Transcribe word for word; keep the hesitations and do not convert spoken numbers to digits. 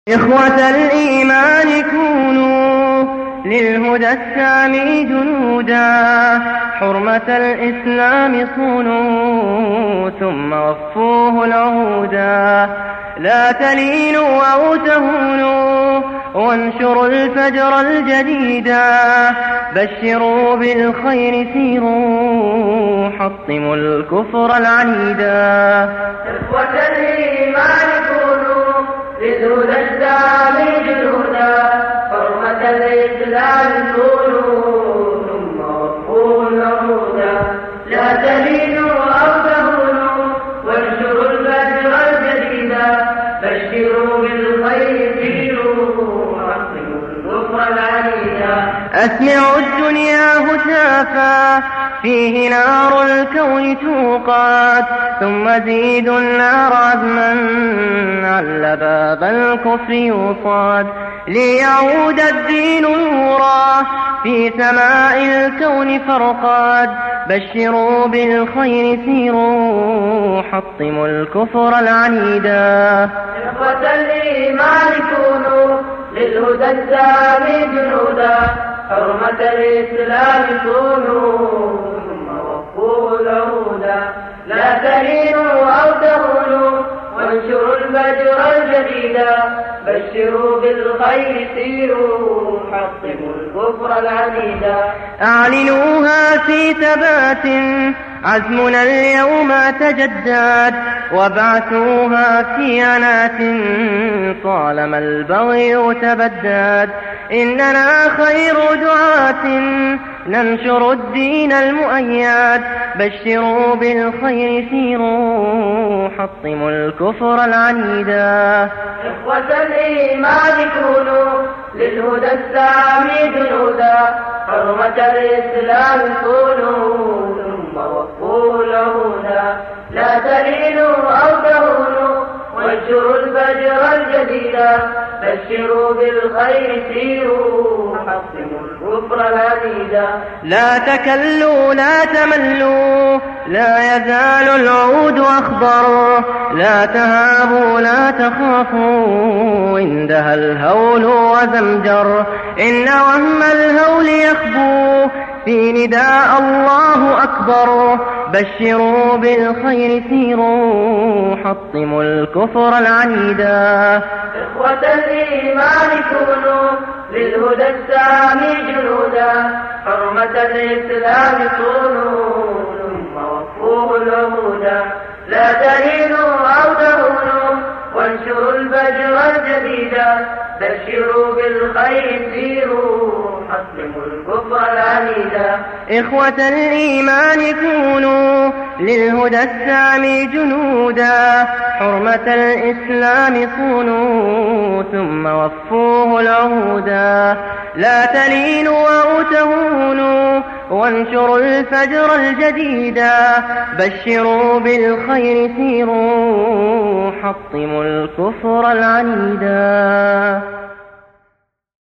إخوة الإيمان كونوا للهدى السامي جنودا، حرمة الإسلام صونوا ثم وفوه العهودا. لا تلينوا أو تهونوا وانشروا الفجر الجديدا، بشروا بالخير سيروا حطموا الكفر العنيدا. إخوة الإيمان كونوا للهدى السامي جنودا، حرمة الإسلام صونوا ثم وفوه العهودا. لا تلينوا أو تهونوا وانشروا الفجر الجديدا، بشروا بالخير سيروا حطموا الكفر العنيدا. أسمعوا الدنيا هتافا فيه نار الكون توقات، ثم زيدوا النار عزما على باب الكفر يوصاد. ليعود الدين نورا في سماء الكون فرقاد، بشروا بالخير سيروا حطموا الكفر العنيدا. إخوة الإيمان كونوا للهدى السامي جنودا، حرمة الإسلام صونوا ثم وفوه العهودا. لا تهينوا أو تهونوا وانشروا الفجر الجديدا، بشروا بالخير سيروا حطموا الكفر العنيدا. أعلنوها في ثبات عزمنا اليوم تجدد، وابعثوها في عنات طالما البغي تبدد. إننا خير دعاة ننشر الدين المؤيد، بشروا بالخير سيروا حطموا الكفر العنيدا. إخوة الإيمان كونوا للهدى السامي جنودا، حرمة الإسلام صونوا ثم وفوه العهودا. لا تلينوا أو تهونوا وانشروا الفجر الجديدا، بشروا بالخير سيروا حطموا الكفر العنيدا. لا تكلوا لا تملوا لا يزال العود أخضر، لا تهابوا لا تخافوا عندها الهول وزمجر. إن وهم الهول يخبو في نداء الله أكبر، بشروا بالخير سيروا حطموا الكفر العنيدا. إخوة الإيمان كونوا للهدى السامي جنودا، حرمة الإسلام صونوا ثم وفوه العهودا. لا تهينوا أو تهونوا وانشروا الفجر الجديدا، بشروا بالخير سيروا حطموا الكفر العنيدا. إخوة الإيمان كونوا للهدى السامي جنودا، حرمة الإسلام صونوا ثم وفوه العهودا. لا تلينوا أو تهونوا وانشروا الفجر الجديدا، بشروا بالخير سيروا حطموا الكفر العنيدا.